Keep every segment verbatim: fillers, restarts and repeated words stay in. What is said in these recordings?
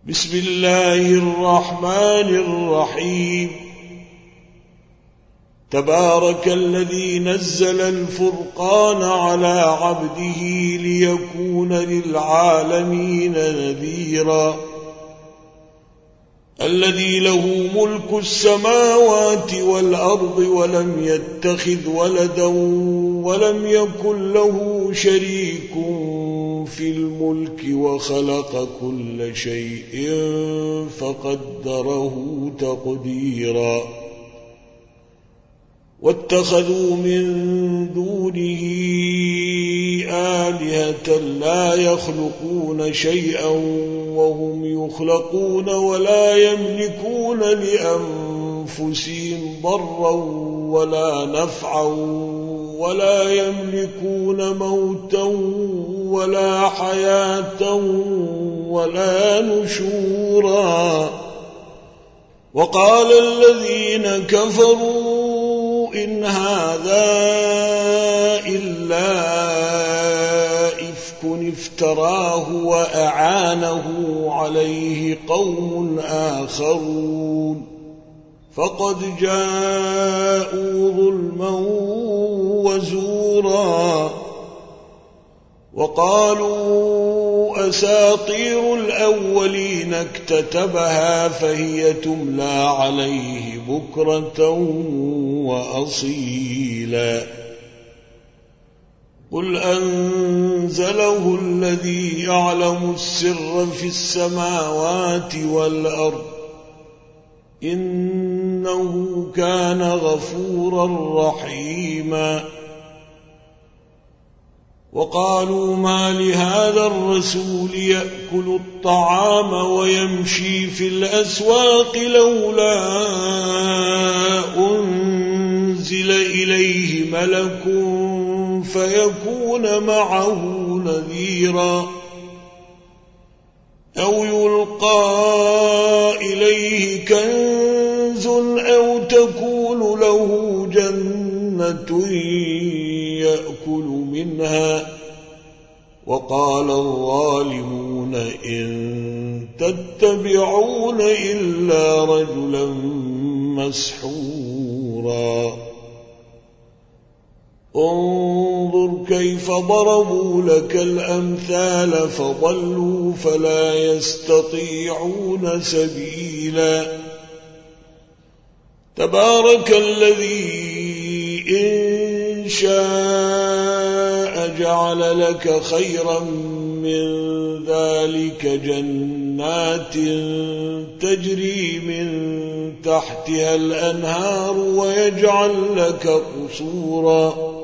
بسم الله الرحمن الرحيم. تبارك الذي نزل الفرقان على عبده ليكون للعالمين نذيرا. الذي له ملك السماوات والأرض ولم يتخذ ولدا ولم يكن له شريك في الملك وخلق كل شيء فقدره تقديرا. واتخذوا من دونه آلهة لا يخلقون شيئا وهم يخلقون ولا يملكون لأنفسهم ضرا ولا نفعا ولا يملكون موتا ولا حياة ولا نشورا. وقال الذين كفروا إن هذا إلا إفك افتراه وأعانه عليه قوم آخرون فقد جاءوا ظلما وزورا. وقالوا أساطير الأولين اكتتبها فهي تملى عليه بكرة وأصيلا. قل أنزله الذي يعلم السر في السماوات والأرض إنه كان غفورا رحيما. وقالوا ما لهذا الرسول يأكل الطعام ويمشي في الأسواق لولا أنزل إليه ملك فيكون معه نذيرا أو يلقى إليه كنز أو تكون له جنة يأكل منها. وقال الظالمون إن تتبعون إلا رجلا مسحورا. انظر كيف ضربوا لك الأمثال فضلوا فلا يستطيعون سبيلا. تبارك الذي إن شاء جعل لك خيرا من ذلك جنات تجري من تحتها الأنهار ويجعل لك قصورا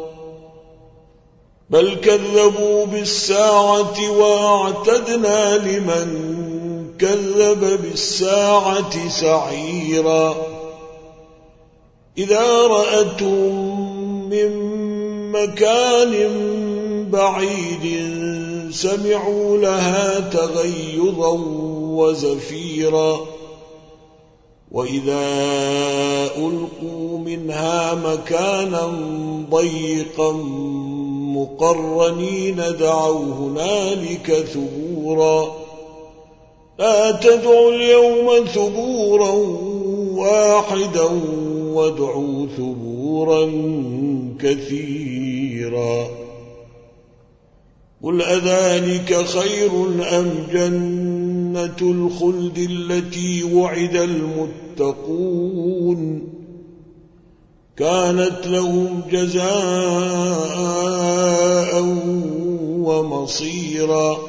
بل كذبوا بالساعة وأعتدنا لمن كذب بالساعة سعيرا. إذا رأتهم من مكان بعيد سمعوا لها تغيظا وزفيرا. وإذا ألقوا منها مكانا ضيقا مقرنين دعوا هنالك ثبورا. لا تدعوا اليوم ثبورا واحدا وادعوا ثبورا كثيرا. قل أذلك خير أم جنة الخلد التي وعد المتقون كانت لهم جزاء ومصيرا.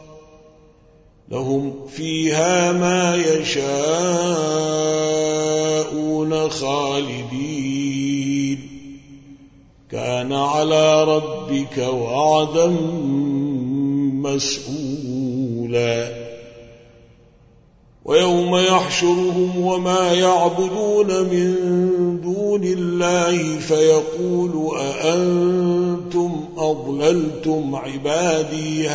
لهم فيها ما يشاءون خالدين كان على ربك وعدا مسئولا. ويوم يحشرهم وما يعبدون من دون الله فيقول أأنتم أضللتم عبادي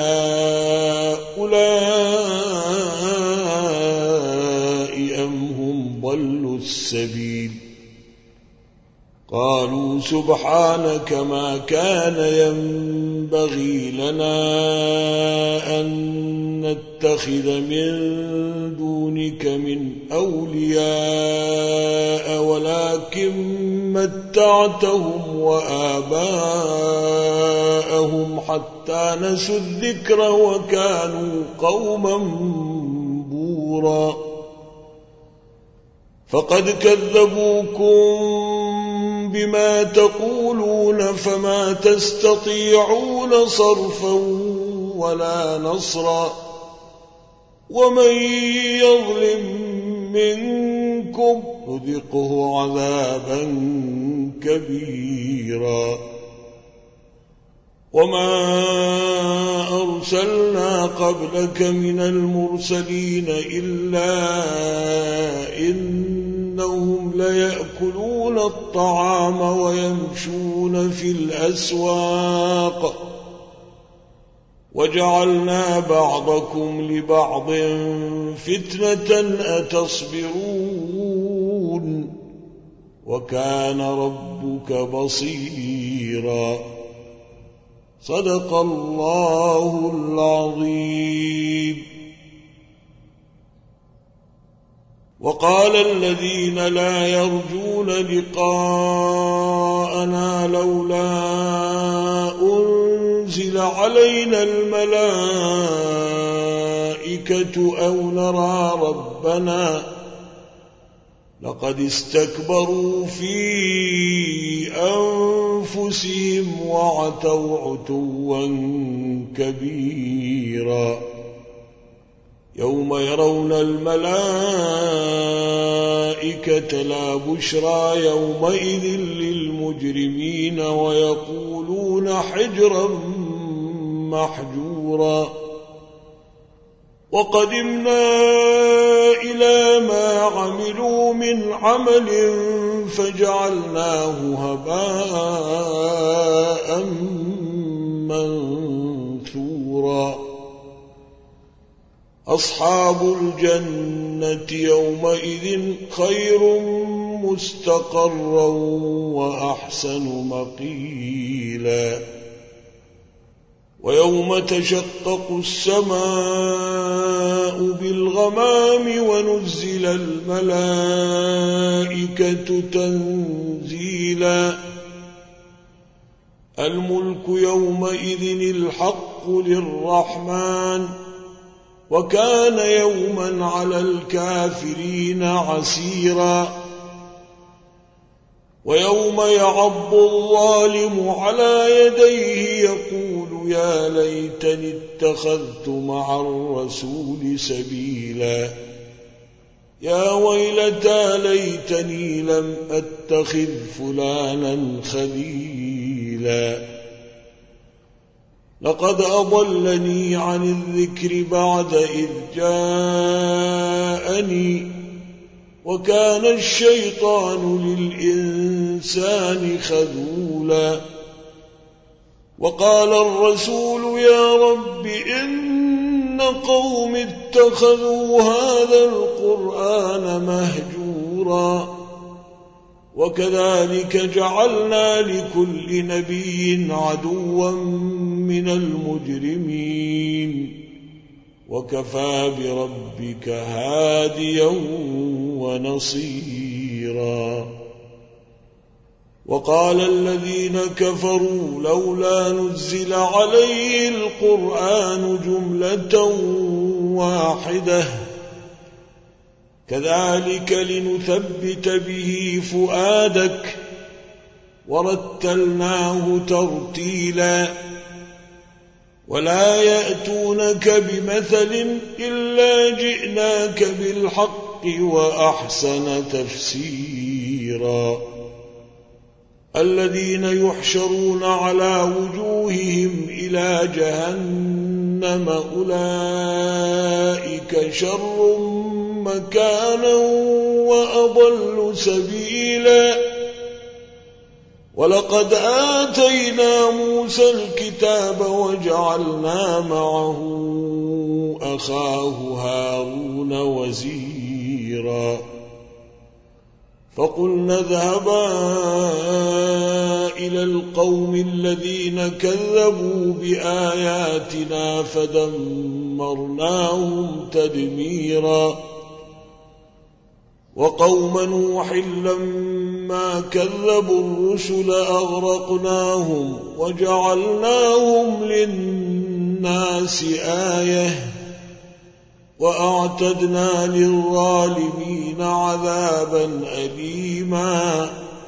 هؤلاء أم هم ضلوا السبيل قالوا سبحانك ما كان ينبغي لنا أن نتخذ من دونك من أولياء ولكن متعتهم وآباءهم حتى نسوا الذكر وكانوا قوما بورا فقد كذبوكم بما تقولون فما تستطيعون صرفا ولا نصرا ومن يظلم منكم نذقه عذابا كبيرا وما أرسلنا قبلك من المرسلين إلا إنهم ليأكلون الطعام ويمشون في الأسواق وجعلنا بعضكم لبعض فتنة أتصبرون وكان ربك بصيرا صدق الله العظيم. وقال الذين لا يرجون لقاءنا لولا أنزل علينا الملائكة أو نرى ربنا لقد استكبروا في أنفسهم وعتوا عتوا كبيرا يوم يرون الملائكة لا بشرى يومئذ للمجرمين ويقولون حجرا محجورا وقدمنا إلى ما عملوا من عمل فجعلناه هباء منثورا أصحاب الجنة يومئذ خير مستقرا وأحسن مقيلا ويوم تشقق السماء بالغمام ونزل الملائكة تنزيلا الملك يومئذ الحق للرحمن وكان يوما على الكافرين عسيرا ويوم يعض الظالم على يديه يقول يا ليتني اتخذت مع الرسول سبيلا يا ويلتى ليتني لم أتخذ فلانا خليلا لقد أضلني عن الذكر بعد إذ جاءني وكان الشيطان للإنسان خذولا وقال الرسول يا رب إن قوم اتخذوا هذا القرآن مهجورا وكذلك جعلنا لكل نبي عدوا من المجرمين وكفى بربك هاديا ونصيرا وقال الذين كفروا لولا نزل عليه القرآن جملة واحدة كذلك لنثبت به فؤادك ورتلناه ترتيلا ولا يأتونك بمثل إلا جئناك بالحق وأحسن تفسيرا الذين يحشرون على وجوههم إلى جهنم أولئك شر مكانا وأضل سبيلا ولقد آتينا موسى الكتاب وجعلنا معه أخاه هارون وزيرا فقلنا اذهبا إلى القوم الذين كذبوا بآياتنا فدمرناهم تدميرا وقوم نوح لما كذبوا الرسل أغرقناهم وجعلناهم للناس آية وأعتدنا للظالمين عذابا أليما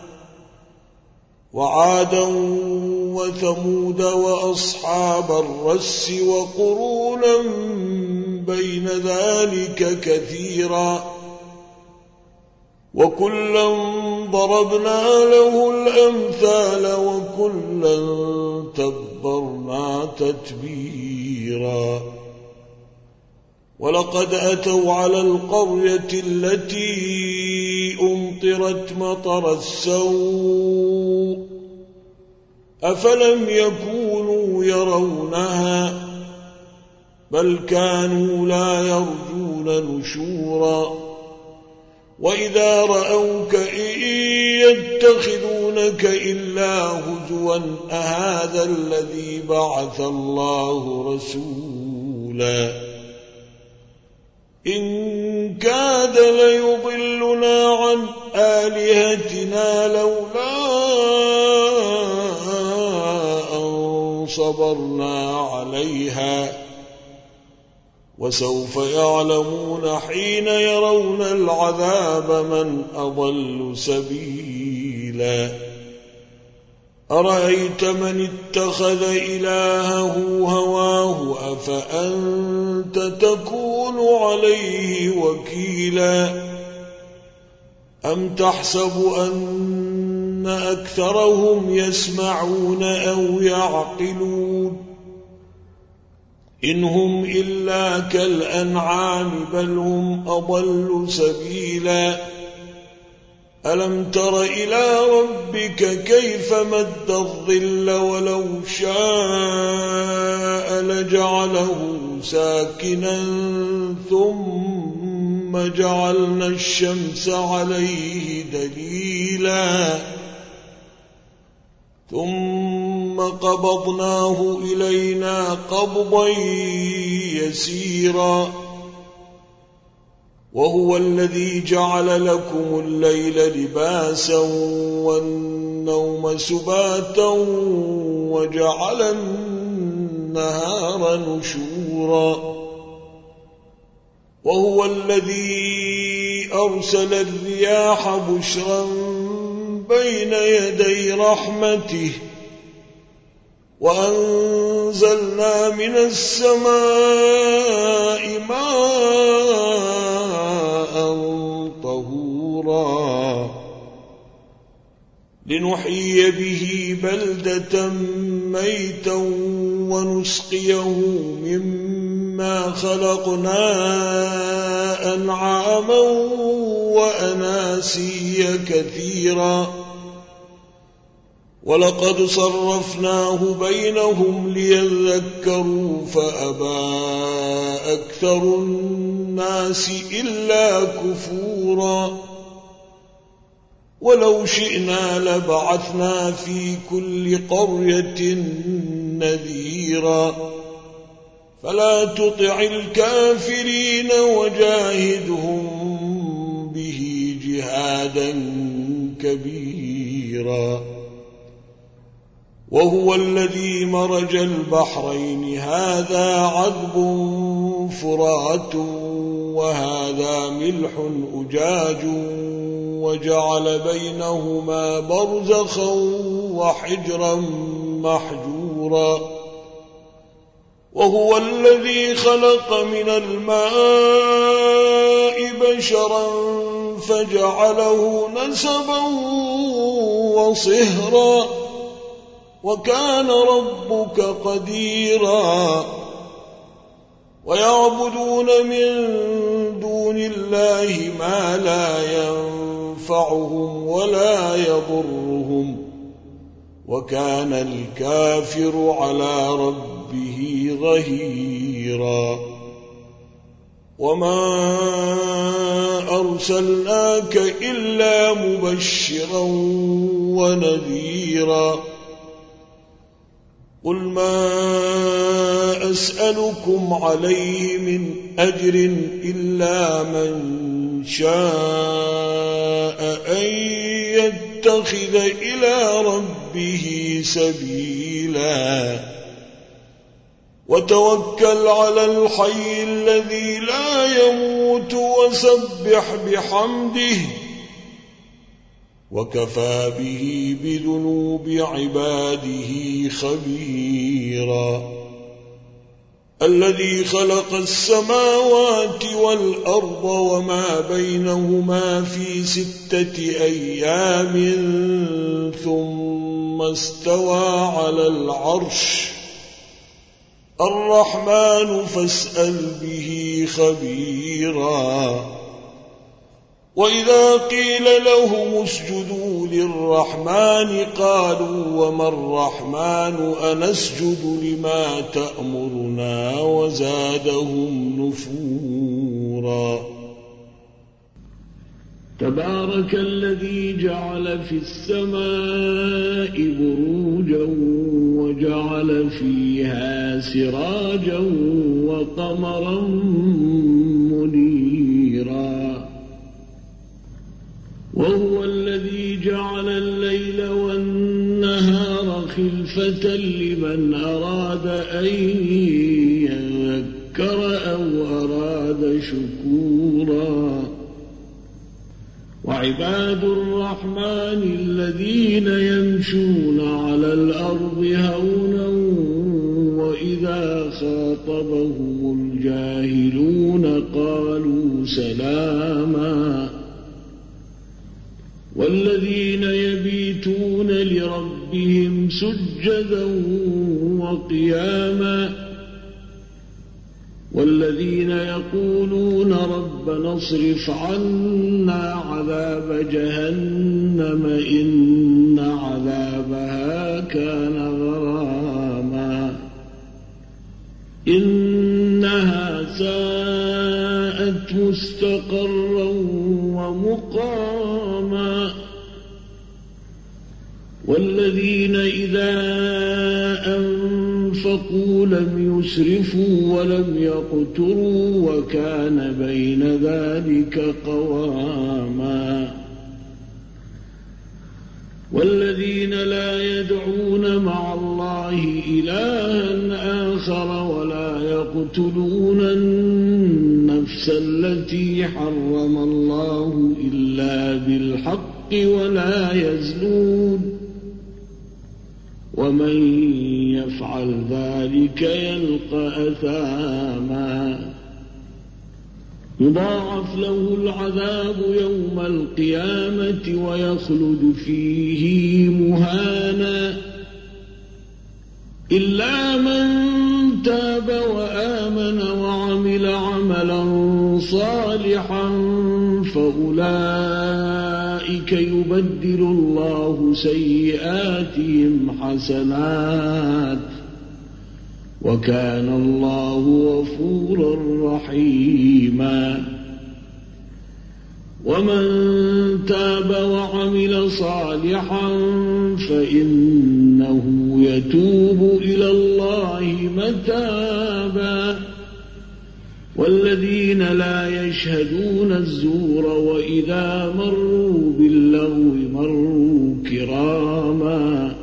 وعادا وثمود وأصحاب الرس وقرونا بين ذلك كثيرا وكلا ضربنا له الأمثال وكلا تبرنا تتبيرا ولقد أتوا على القرية التي أمطرت مطر السوء أفلم يكونوا يرونها بل كانوا لا يرجون نشورا وإذا رأوك إن يتخذونك إلا هزوا أهذا الذي بعث الله رسولا إن كاد ليضلنا عن آلهتنا لولا أن صبرنا عليها وسوف يعلمون حين يرون العذاب من أضل سبيلا أرأيت من اتخذ إلهه هواه أفأنت تكون عليه وكيلا أم تحسب أن أكثرهم يسمعون أو يعقلون إن هم إلا كالأنعام بل هم أضل سبيلا ألم تر إلى ربك كيف مد الظل ولو شاء لجعله ساكنا ثم جعلنا الشمس عليه دليلا ثم قبضناه إلينا قبضا يسيرا وهو الذي جعل لكم الليل لباسا والنوم سباتا وجعل النهار نشورا وهو الذي أرسل الرياح بشرا بين يدي رحمته وأنزلنا من السماء ماء طهورا لنحيي به بلدة ميتا ونسقيه مما خلقنا أنعاما وأناسيا كثيرا ولقد صرفناه بينهم ليذكروا فأبى أكثر الناس إلا كفورا ولو شئنا لبعثنا في كل قرية نذيرا فلا تطع الكافرين وجاهدهم به جهادا كبيرا وهو الذي مرج البحرين هذا عذب فرات وهذا ملح أجاج وجعل بينهما برزخا وحجرا محجورا وهو الذي خلق من الماء بشرا فجعله نسبا وصهرا وكان ربك قديرا ويعبدون من دون الله ما لا ينفعهم ولا يضرهم وكان الكافر على ربه ظهيرا وما أرسلناك إلا مبشرا ونذيرا قل ما أسألكم عليه من أجر إلا من شاء أن يتخذ إلى ربه سبيلا وتوكل على الحي الذي لا يموت وسبح بحمده وكفى به بذنوب عباده خبيرا الذي خلق السماوات والأرض وما بينهما في ستة أيام ثم استوى على العرش الرحمن فاسأل به خبيرا وإذا قيل لهم اسجدوا للرحمن قالوا وما الرحمن أنسجد لما تأمرنا وزادهم نفورا تبارك الذي جعل في السماء بروجا وجعل فيها سراجا وقمرا منيرا وهو الذي جعل الليل والنهار خلفة لمن أراد أن يذكر أو أراد شكورا وعباد الرحمن الذين يمشون على الأرض هونا وإذا خاطبهم الجاهلون قالوا سلاما والذين يبيتون لربهم سجدا وقياما والذين يقولون ربنا اصرف عنا عذاب جهنم إن عذابها كان غراما إنها ساءت مستقرا ومقاما والذين إذا أنفقوا لم يسرفوا ولم يقتروا وكان بين ذلك قواما والذين لا يدعون مع الله إلها آخر ولا يقتلون النفس التي حرم الله إلا بالحق ولا يزنون ومن يفعل ذلك يلقى أثاما يضاعف له العذاب يوم القيامة ويخلد فيه مهانا إلا من تاب وآمن وعمل عملا صالحا فأولئك يبدل الله سيئاتهم حسنات وكان الله غفورا رحيما ومن تاب وعمل صالحا فإنه يتوب إلى الله متابا والذين لا يشهدون الزور وإذا مروا باللغو مروا كراما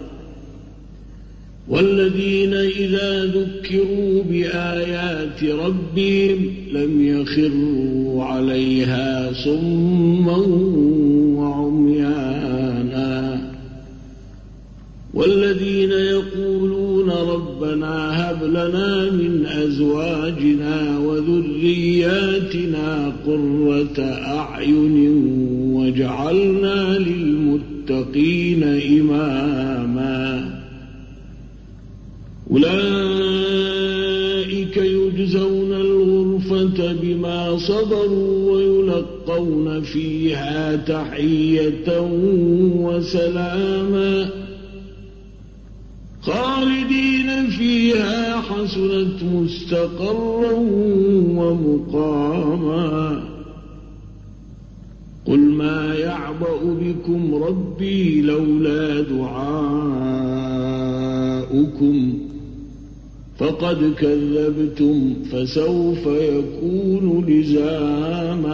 والذين إذا ذكروا بآيات ربهم لم يخروا عليها صما وعميانا والذين يقولون ربنا هب لنا من أزواجنا وذرياتنا قرة أعين واجعلنا للمتقين إماما أولئك يجزون الغرفة بما صبروا ويلقون فيها تحية وسلاما خالدين فيها حسنت مستقرا ومقاما يعبأ بكم ربي لولا دعاؤكم فقد كذبتم فسوف يكون لزاما